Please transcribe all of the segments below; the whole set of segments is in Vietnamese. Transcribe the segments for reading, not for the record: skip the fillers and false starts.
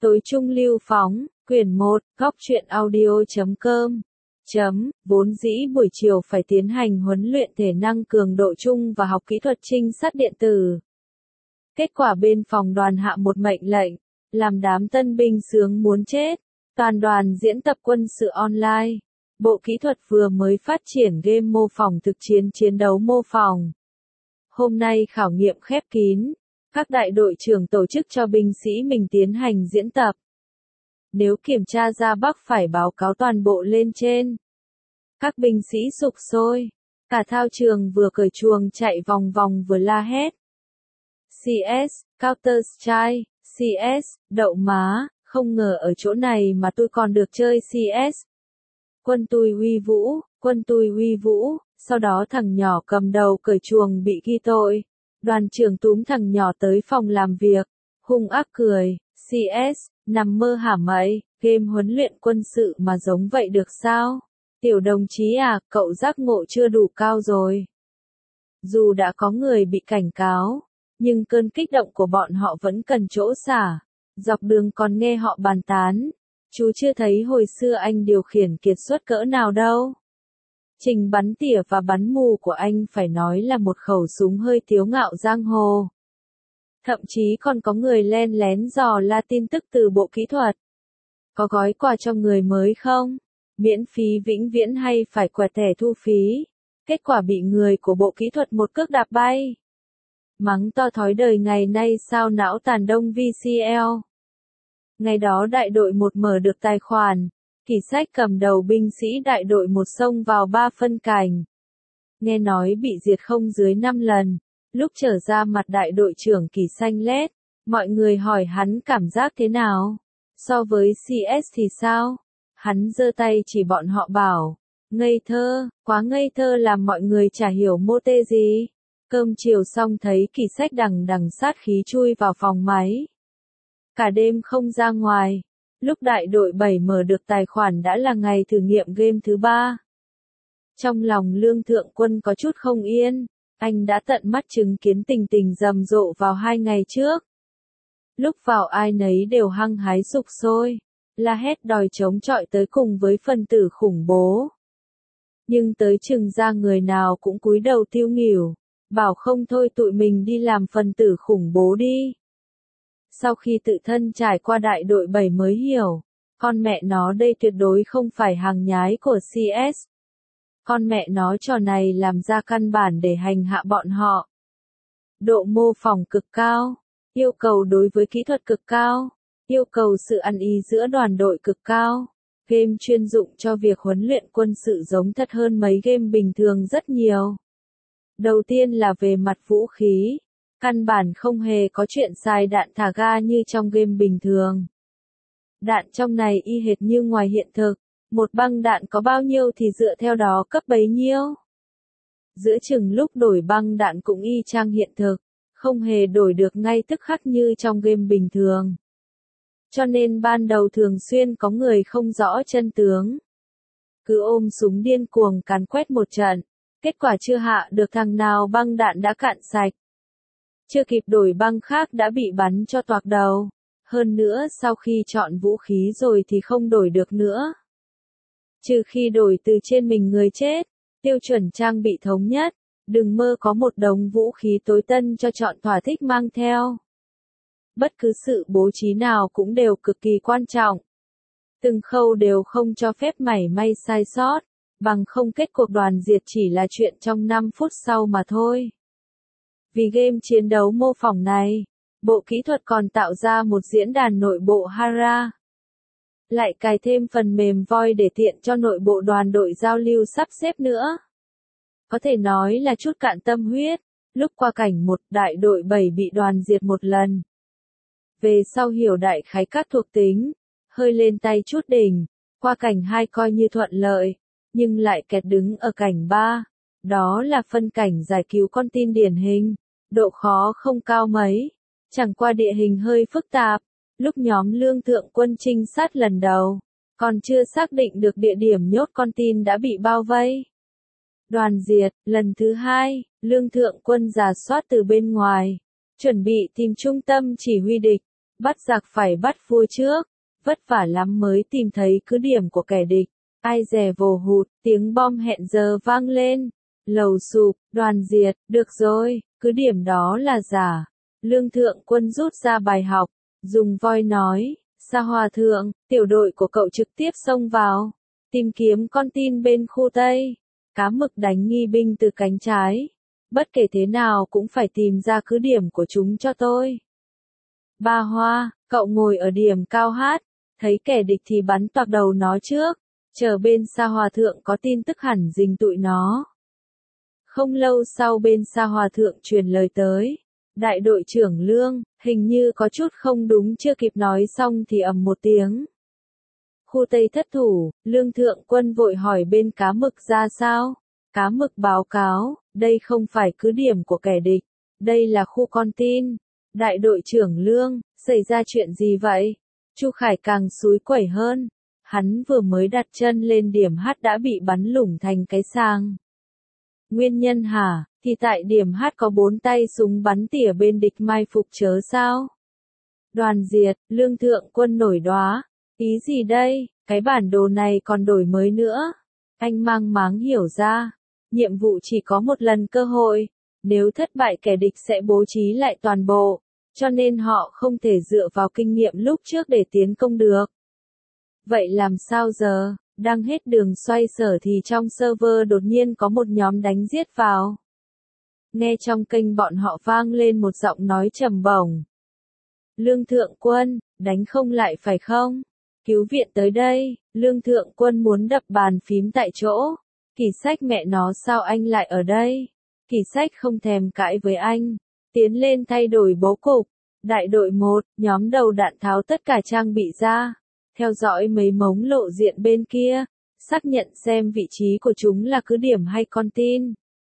Tối trung lưu phóng, quyển 1, góc truyện audio.com. Vốn dĩ buổi chiều phải tiến hành huấn luyện thể năng cường độ chung và học kỹ thuật trinh sát điện tử. Kết quả bên phòng đoàn hạ một mệnh lệnh, làm đám tân binh sướng muốn chết. Toàn đoàn diễn tập quân sự online. Bộ kỹ thuật vừa mới phát triển game mô phỏng thực chiến chiến đấu mô phỏng. Hôm nay khảo nghiệm khép kín. Các đại đội trưởng tổ chức cho binh sĩ mình tiến hành diễn tập. Nếu kiểm tra ra bug phải báo cáo toàn bộ lên trên. Các binh sĩ sục sôi. Cả thao trường vừa cởi chuồng chạy vòng vòng vừa la hét. CS, Counter-Strike, CS, đậu má, không ngờ ở chỗ này mà tôi còn được chơi CS. Quân tôi uy vũ, sau đó thằng nhỏ cầm đầu cởi chuồng bị ghi tội. Đoàn trưởng túm thằng nhỏ tới phòng làm việc, hung ác cười, CS, nằm mơ hả mày, game huấn luyện quân sự mà giống vậy được sao? Tiểu đồng chí à, cậu giác ngộ chưa đủ cao rồi. Dù đã có người bị cảnh cáo, nhưng cơn kích động của bọn họ vẫn cần chỗ xả. Dọc đường còn nghe họ bàn tán, chú chưa thấy hồi xưa anh điều khiển kiệt xuất cỡ nào đâu. Trình bắn tỉa và bắn mù của anh phải nói là một khẩu súng hơi tiếu ngạo giang hồ. Thậm chí còn có người len lén dò la tin tức từ bộ kỹ thuật. Có gói quà cho người mới không? Miễn phí vĩnh viễn hay phải quẹt thẻ thu phí? Kết quả bị người của bộ kỹ thuật một cước đạp bay. Mắng to thói đời ngày nay sao não tàn đông VCL. Ngày đó đại đội 1 mở được tài khoản. Kỷ Sách cầm đầu binh sĩ đại đội 1 xông vào 3 phân cảnh. Nghe nói bị diệt không dưới 5 lần. Lúc trở ra mặt đại đội trưởng Kỷ xanh lét, mọi người hỏi hắn cảm giác thế nào? So với CS thì sao? Hắn giơ tay chỉ bọn họ bảo, ngây thơ, quá ngây thơ làm mọi người chả hiểu mô tê gì. Cơm chiều xong thấy Kỷ Sách đằng sát khí chui vào phòng máy. Cả đêm không ra ngoài. Lúc đại đội 7 mở được tài khoản đã là ngày thử nghiệm game thứ 3. Trong lòng Lương Thượng Quân có chút không yên, anh đã tận mắt chứng kiến tình rầm rộ vào 2 ngày trước. Lúc vào ai nấy đều hăng hái sục sôi, la hét đòi chống chọi tới cùng với phần tử khủng bố. Nhưng tới chừng ra người nào cũng cúi đầu tiêu nghỉu, bảo không thôi tụi mình đi làm phần tử khủng bố đi. Sau khi tự thân trải qua đại đội 7 mới hiểu, con mẹ nó đây tuyệt đối không phải hàng nhái của CS. Con mẹ nó trò này làm ra căn bản để hành hạ bọn họ. Độ mô phỏng cực cao, yêu cầu đối với kỹ thuật cực cao, yêu cầu sự ăn ý giữa đoàn đội cực cao. Game chuyên dụng cho việc huấn luyện quân sự giống thật hơn mấy game bình thường rất nhiều. Đầu tiên là về mặt vũ khí. Căn bản không hề có chuyện xài đạn thả ga như trong game bình thường. Đạn trong này y hệt như ngoài hiện thực, một băng đạn có bao nhiêu thì dựa theo đó cấp bấy nhiêu. Giữa chừng lúc đổi băng đạn cũng y chang hiện thực, không hề đổi được ngay tức khắc như trong game bình thường. Cho nên ban đầu thường xuyên có người không rõ chân tướng. Cứ ôm súng điên cuồng càn quét một trận, kết quả chưa hạ được thằng nào băng đạn đã cạn sạch. Chưa kịp đổi băng khác đã bị bắn cho toạc đầu. Hơn nữa sau khi chọn vũ khí rồi thì không đổi được nữa. Trừ khi đổi từ trên mình người chết, tiêu chuẩn trang bị thống nhất, đừng mơ có một đống vũ khí tối tân cho chọn thỏa thích mang theo. Bất cứ sự bố trí nào cũng đều cực kỳ quan trọng. Từng khâu đều không cho phép mảy may sai sót, bằng không kết cuộc đoàn diệt chỉ là chuyện trong 5 phút sau mà thôi. Vì game chiến đấu mô phỏng này, bộ kỹ thuật còn tạo ra một diễn đàn nội bộ Hara. Lại cài thêm phần mềm voi để tiện cho nội bộ đoàn đội giao lưu sắp xếp nữa. Có thể nói là chút cạn tâm huyết, lúc qua cảnh 1 đại đội 7 bị đoàn diệt một lần. Về sau hiểu đại khái các thuộc tính, hơi lên tay chút đỉnh, qua cảnh 2 coi như thuận lợi, nhưng lại kẹt đứng ở cảnh 3. Đó là phân cảnh giải cứu con tin điển hình, độ khó không cao mấy, chẳng qua địa hình hơi phức tạp, lúc nhóm Lương Thượng Quân trinh sát lần đầu, còn chưa xác định được địa điểm nhốt con tin đã bị bao vây. Đoàn diệt, lần thứ 2, Lương Thượng Quân rà soát từ bên ngoài, chuẩn bị tìm trung tâm chỉ huy địch, Bắt giặc phải bắt vua trước, vất vả lắm mới tìm thấy cứ điểm của kẻ địch. Ai dè vồ hụt, tiếng bom hẹn giờ vang lên. Lầu sụp, đoàn diệt, được rồi, cứ điểm đó là giả. Lương Thượng Quân rút ra bài học, dùng voi nói, Sa Hòa Thượng, tiểu đội của cậu trực tiếp xông vào, tìm kiếm con tin bên khu Tây. Cá Mực đánh nghi binh từ cánh trái. Bất kể thế nào cũng phải tìm ra cứ điểm của chúng cho tôi. Ba Hoa, cậu ngồi ở điểm cao hát, thấy kẻ địch thì bắn toạc đầu nó trước, chờ bên Sa Hòa Thượng có tin tức hẳn dình tụi nó. Không lâu sau bên Sa Hòa Thượng truyền lời tới, đại đội trưởng Lương, hình như có chút không đúng, chưa kịp nói xong thì ầm một tiếng. Khu Tây thất thủ, Lương Thượng Quân vội hỏi bên Cá Mực ra sao? Cá Mực báo cáo, đây không phải cứ điểm của kẻ địch, đây là khu con tin. Đại đội trưởng Lương, xảy ra chuyện gì vậy? Chu Khải càng xúi quẩy hơn. Hắn vừa mới đặt chân lên điểm H đã bị bắn lủng thành cái sang. Nguyên nhân hả? Thì tại điểm H có 4 tay súng bắn tỉa bên địch mai phục chớ sao? Đoàn diệt, Lương Thượng Quân nổi đoá. Ý gì đây? Cái bản đồ này còn đổi mới nữa. Anh mang máng hiểu ra. Nhiệm vụ chỉ có một lần cơ hội. Nếu thất bại kẻ địch sẽ bố trí lại toàn bộ. Cho nên họ không thể dựa vào kinh nghiệm lúc trước để tiến công được. Vậy làm sao giờ? Đang hết đường xoay sở thì trong server đột nhiên có một nhóm đánh giết vào. Nghe trong kênh bọn họ vang lên một giọng nói trầm bổng. Lương Thượng Quân, đánh không lại phải không? Cứu viện tới đây. Lương Thượng Quân muốn đập bàn phím tại chỗ. Kỳ Sách mẹ nó sao anh lại ở đây? Kỳ Sách không thèm cãi với anh. Tiến lên thay đổi bố cục. Đại đội 1, nhóm đầu đạn tháo tất cả trang bị ra. Theo dõi mấy mống lộ diện bên kia. Xác nhận xem vị trí của chúng là cứ điểm hay con tin.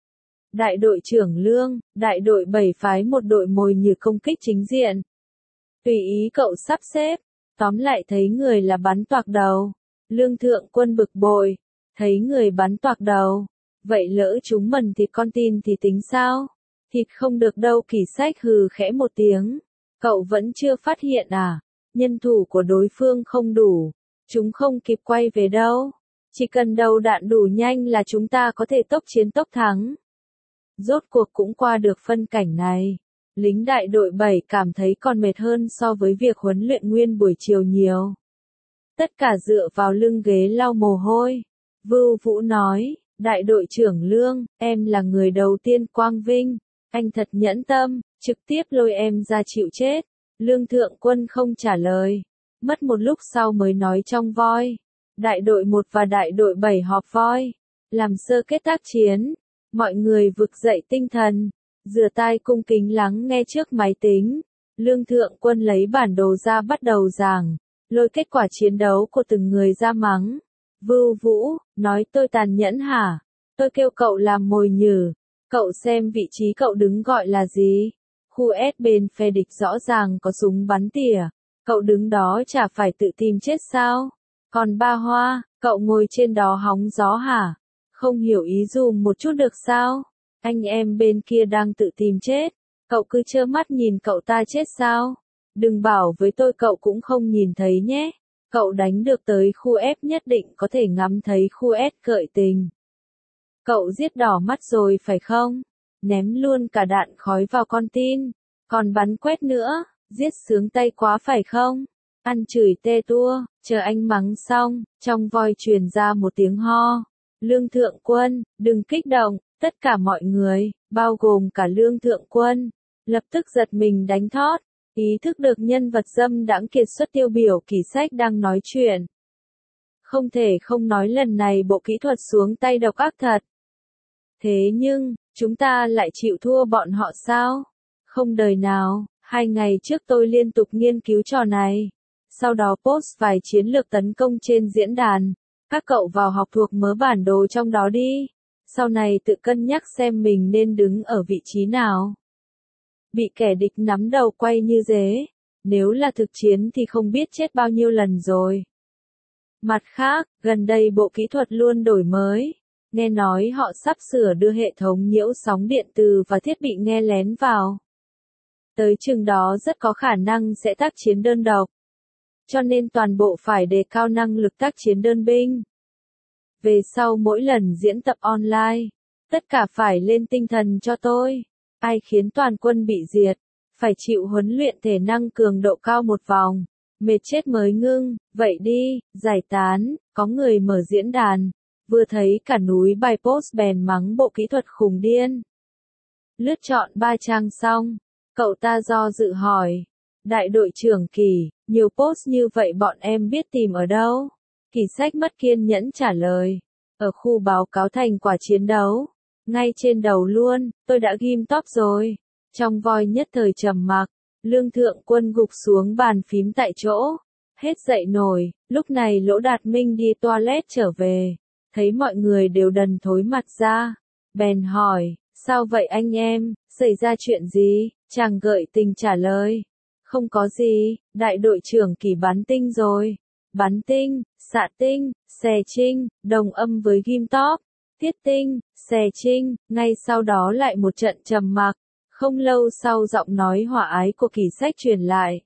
Đại đội trưởng Lương, đại đội 7 phái một đội mồi nhử công kích chính diện. Tùy ý cậu sắp xếp. Tóm lại thấy người là bắn toạc đầu. Lương Thượng Quân bực bội. Thấy người bắn toạc đầu. Vậy lỡ chúng mần thịt con tin thì tính sao? Thịt không được đâu. Kỳ Sách hừ khẽ một tiếng. Cậu vẫn chưa phát hiện à? Nhân thủ của đối phương không đủ. Chúng không kịp quay về đâu. Chỉ cần đầu đạn đủ nhanh là chúng ta có thể tốc chiến tốc thắng. Rốt cuộc cũng qua được phân cảnh này. Lính đại đội 7 cảm thấy còn mệt hơn so với việc huấn luyện nguyên buổi chiều nhiều. Tất cả dựa vào lưng ghế lau mồ hôi. Vưu Vũ nói, đại đội trưởng Lương, em là người đầu tiên quang vinh. Anh thật nhẫn tâm, trực tiếp lôi em ra chịu chết. Lương Thượng Quân không trả lời. Mất một lúc sau mới nói trong voi. Đại đội 1 và đại đội 7 họp voi. Làm sơ kết tác chiến. Mọi người vực dậy tinh thần. Rửa tai cung kính lắng nghe trước máy tính. Lương Thượng Quân lấy bản đồ ra bắt đầu giảng. Lôi kết quả chiến đấu của từng người ra mắng. Vưu Vũ, nói tôi tàn nhẫn hả? Tôi kêu cậu làm mồi nhử. Cậu xem vị trí cậu đứng gọi là gì? Khu S bên phe địch rõ ràng có súng bắn tỉa. Cậu đứng đó chả phải tự tìm chết sao? Còn Ba Hoa, cậu ngồi trên đó hóng gió hả? Không hiểu ý dùm một chút được sao? Anh em bên kia đang tự tìm chết. Cậu cứ trơ mắt nhìn cậu ta chết sao? Đừng bảo với tôi cậu cũng không nhìn thấy nhé. Cậu đánh được tới khu F nhất định có thể ngắm thấy khu S cởi tình. Cậu giết đỏ mắt rồi phải không? Ném luôn cả đạn khói vào con tin. Còn bắn quét nữa, giết sướng tay quá phải không? Ăn chửi tê tua, chờ anh mắng xong, trong voi truyền ra một tiếng ho. Lương Thượng Quân, đừng kích động, tất cả mọi người, bao gồm cả Lương Thượng Quân, lập tức giật mình đánh thót, ý thức được nhân vật dâm đãng kiệt xuất tiêu biểu Kỳ Sách đang nói chuyện. Không thể không nói lần này bộ kỹ thuật xuống tay độc ác thật. Thế nhưng, chúng ta lại chịu thua bọn họ sao? Không đời nào, 2 ngày trước tôi liên tục nghiên cứu trò này. Sau đó post vài chiến lược tấn công trên diễn đàn. Các cậu vào học thuộc mớ bản đồ trong đó đi. Sau này tự cân nhắc xem mình nên đứng ở vị trí nào. Bị kẻ địch nắm đầu quay như dế. Nếu là thực chiến thì không biết chết bao nhiêu lần rồi. Mặt khác, gần đây bộ kỹ thuật luôn đổi mới. Nghe nói họ sắp sửa đưa hệ thống nhiễu sóng điện từ và thiết bị nghe lén vào. Tới chừng đó rất có khả năng sẽ tác chiến đơn độc. Cho nên toàn bộ phải đề cao năng lực tác chiến đơn binh. Về sau mỗi lần diễn tập online, tất cả phải lên tinh thần cho tôi. Ai khiến toàn quân bị diệt, phải chịu huấn luyện thể năng cường độ cao một vòng. Mệt chết mới ngưng, vậy đi, giải tán, có người mở diễn đàn. Vừa thấy cả núi bài post bèn mắng bộ kỹ thuật khùng điên. Lướt trọn 3 trang xong, cậu ta do dự hỏi. Đại đội trưởng Kỳ, nhiều post như vậy bọn em biết tìm ở đâu? Kỳ Sách mất kiên nhẫn trả lời. Ở khu báo cáo thành quả chiến đấu. Ngay trên đầu luôn, tôi đã ghim top rồi. Trong voi nhất thời trầm mặc, Lương Thượng Quân gục xuống bàn phím tại chỗ. Hết dậy nổi, lúc này Lỗ Đạt Minh đi toilet trở về. Thấy mọi người đều đần thối mặt ra. Bèn hỏi, sao vậy anh em, xảy ra chuyện gì? Chàng gợi tình trả lời. Không có gì, đại đội trưởng Kỳ bắn tinh rồi. Bắn tinh, xạ tinh, xè trinh, đồng âm với ghim top. Tiết tinh, xè trinh, ngay sau đó lại một trận trầm mặc. Không lâu sau giọng nói hòa ái của Kỳ Sách truyền lại.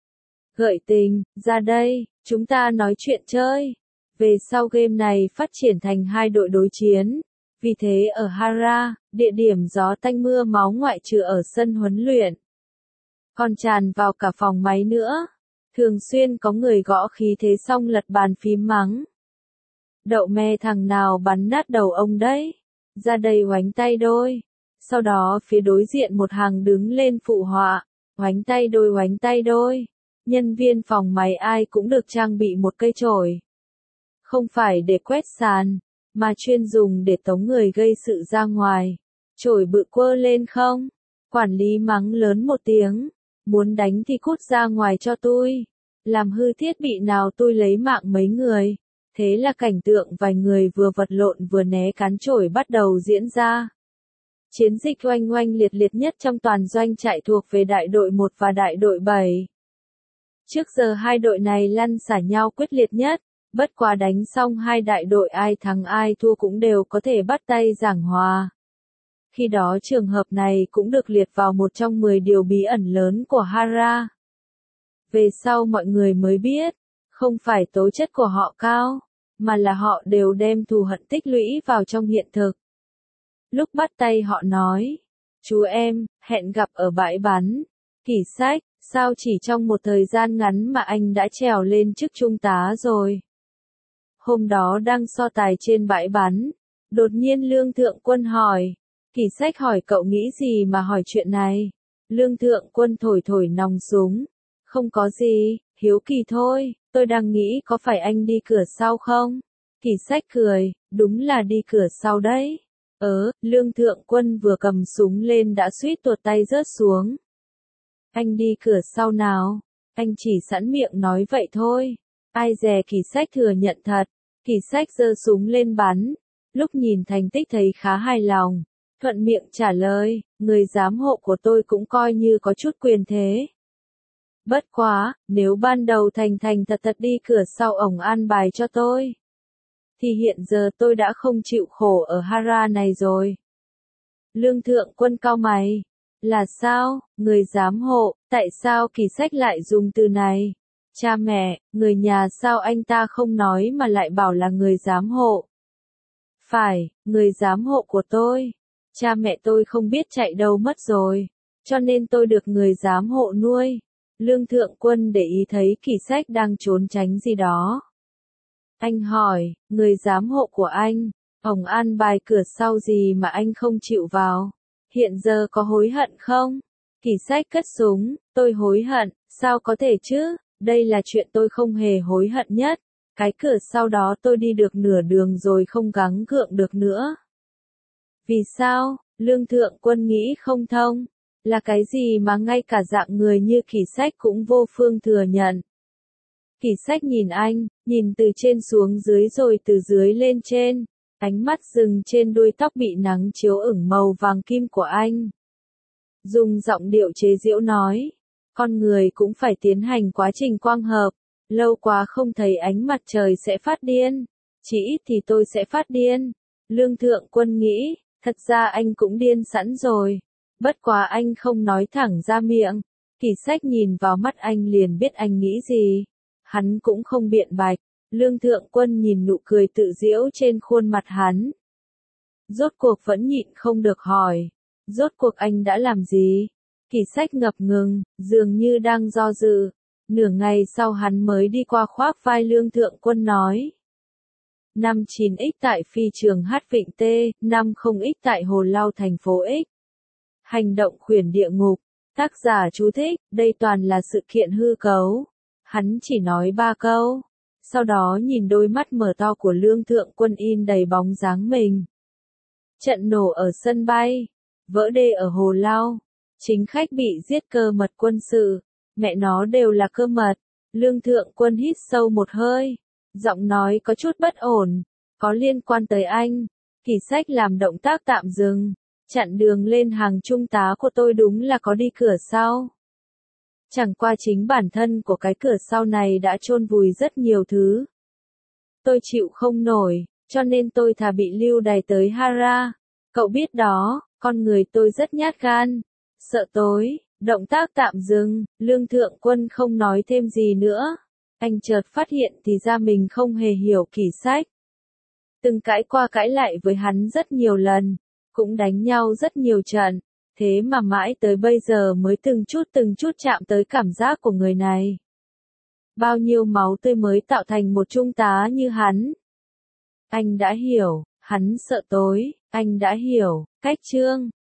Gợi tình, ra đây, chúng ta nói chuyện chơi. Về sau game này phát triển thành 2 đội đối chiến. Vì thế ở Hara, địa điểm gió tanh mưa máu ngoại trừ ở sân huấn luyện, còn tràn vào cả phòng máy nữa. Thường xuyên có người gõ khí thế xong lật bàn phím mắng. Đậu me thằng nào bắn nát đầu ông đấy. Ra đây oánh tay đôi. Sau đó phía đối diện một hàng đứng lên phụ họa. Oánh tay đôi oánh tay đôi. Nhân viên phòng máy ai cũng được trang bị một cây chổi. Không phải để quét sàn, mà chuyên dùng để tống người gây sự ra ngoài. Chổi bự quơ lên không? Quản lý mắng lớn một tiếng. Muốn đánh thì cút ra ngoài cho tôi. Làm hư thiết bị nào tôi lấy mạng mấy người. Thế là cảnh tượng vài người vừa vật lộn vừa né cán chổi bắt đầu diễn ra. Chiến dịch oanh oanh liệt liệt nhất trong toàn doanh trại thuộc về đại đội 1 và đại đội 7. Trước giờ hai đội này lăn xả nhau quyết liệt nhất, bất quá đánh xong hai đại đội ai thắng ai thua cũng đều có thể bắt tay giảng hòa. Khi đó trường hợp này cũng được liệt vào một trong 10 điều bí ẩn lớn của Hara. Về sau mọi người mới biết, không phải tố chất của họ cao, mà là họ đều đem thù hận tích lũy vào trong hiện thực. Lúc bắt tay họ nói, chú em, hẹn gặp ở bãi bắn. Kỳ Sách, sao chỉ trong một thời gian ngắn mà anh đã trèo lên chức trung tá rồi? Hôm đó đang so tài trên bãi bắn, đột nhiên Lương Thượng Quân hỏi. Kỳ Sách hỏi cậu nghĩ gì mà hỏi chuyện này? Lương Thượng Quân thổi thổi nòng súng. Không có gì, hiếu kỳ thôi, tôi đang nghĩ có phải anh đi cửa sau không? Kỳ Sách cười, đúng là đi cửa sau đấy. Lương Thượng Quân vừa cầm súng lên đã suýt tuột tay rớt xuống. Anh đi cửa sau nào? Anh chỉ sẵn miệng nói vậy thôi. Ai dè Kỳ Sách thừa nhận thật. Kỳ Sách giơ súng lên bắn. Lúc nhìn thành tích thấy khá hài lòng. Thuận miệng trả lời, người giám hộ của tôi cũng coi như có chút quyền thế. Bất quá, nếu ban đầu thành thật đi cửa sau ổng an bài cho tôi, thì hiện giờ tôi đã không chịu khổ ở Hara này rồi. Lương Thượng Quân cau mày. Là sao, người giám hộ, tại sao Kỳ Sách lại dùng từ này? Cha mẹ, người nhà sao anh ta không nói mà lại bảo là người giám hộ? Phải, người giám hộ của tôi. Cha mẹ tôi không biết chạy đâu mất rồi, cho nên tôi được người giám hộ nuôi. Lương Thượng Quân để ý thấy Kỳ Sách đang trốn tránh gì đó. Anh hỏi, người giám hộ của anh, ổng an bài cửa sau gì mà anh không chịu vào? Hiện giờ có hối hận không? Kỳ Sách cất súng, tôi hối hận, sao có thể chứ, đây là chuyện tôi không hề hối hận nhất. Cái cửa sau đó tôi đi được nửa đường rồi không gắng gượng được nữa. Vì sao? Lương Thượng Quân nghĩ không thông. Là cái gì mà ngay cả dạng người như Kỳ Sách cũng vô phương thừa nhận. Kỳ Sách nhìn anh, nhìn từ trên xuống dưới rồi từ dưới lên trên. Ánh mắt dừng trên đuôi tóc bị nắng chiếu ửng màu vàng kim của anh. Dùng giọng điệu chế giễu nói. Con người cũng phải tiến hành quá trình quang hợp. Lâu quá không thấy ánh mặt trời sẽ phát điên. Chỉ ít thì tôi sẽ phát điên. Lương Thượng Quân nghĩ, thật ra anh cũng điên sẵn rồi. Bất quá anh không nói thẳng ra miệng. Kỷ Sách nhìn vào mắt anh liền biết anh nghĩ gì. Hắn cũng không biện bạch. Lương Thượng Quân nhìn nụ cười tự giễu trên khuôn mặt hắn. Rốt cuộc vẫn nhịn không được hỏi. Rốt cuộc anh đã làm gì? Kỷ Sách ngập ngừng, dường như đang do dự. Nửa ngày sau hắn mới đi qua khoác vai Lương Thượng Quân nói. 59X tại phi trường Hát Vịnh T, 50X tại Hồ Lau thành phố X. Hành động khuyển địa ngục. Tác giả chú thích, đây toàn là sự kiện hư cấu. Hắn chỉ nói 3 câu. Sau đó nhìn đôi mắt mở to của Lương Thượng Quân in đầy bóng dáng mình. Trận nổ ở sân bay. Vỡ đê ở Hồ Lau. Chính khách bị giết, cơ mật quân sự. Mẹ nó đều là cơ mật. Lương Thượng Quân hít sâu một hơi. Giọng nói có chút bất ổn. Có liên quan tới anh. Kỷ Sách làm động tác tạm dừng. Chặn đường lên hàng trung tá của tôi đúng là có đi cửa sau. Chẳng qua chính bản thân của cái cửa sau này đã chôn vùi rất nhiều thứ. Tôi chịu không nổi, cho nên tôi thà bị lưu đày tới Hara. Cậu biết đó, con người tôi rất nhát gan. Sợ tối, động tác tạm dừng, Lương Thượng Quân không nói thêm gì nữa. Anh chợt phát hiện thì ra mình không hề hiểu Kỷ Sách. Từng cãi qua cãi lại với hắn rất nhiều lần, cũng đánh nhau rất nhiều trận, thế mà mãi tới bây giờ mới từng chút chạm tới cảm giác của người này. Bao nhiêu máu tươi mới tạo thành một trung tá như hắn. Anh đã hiểu, hắn sợ tối, anh đã hiểu, cách chương.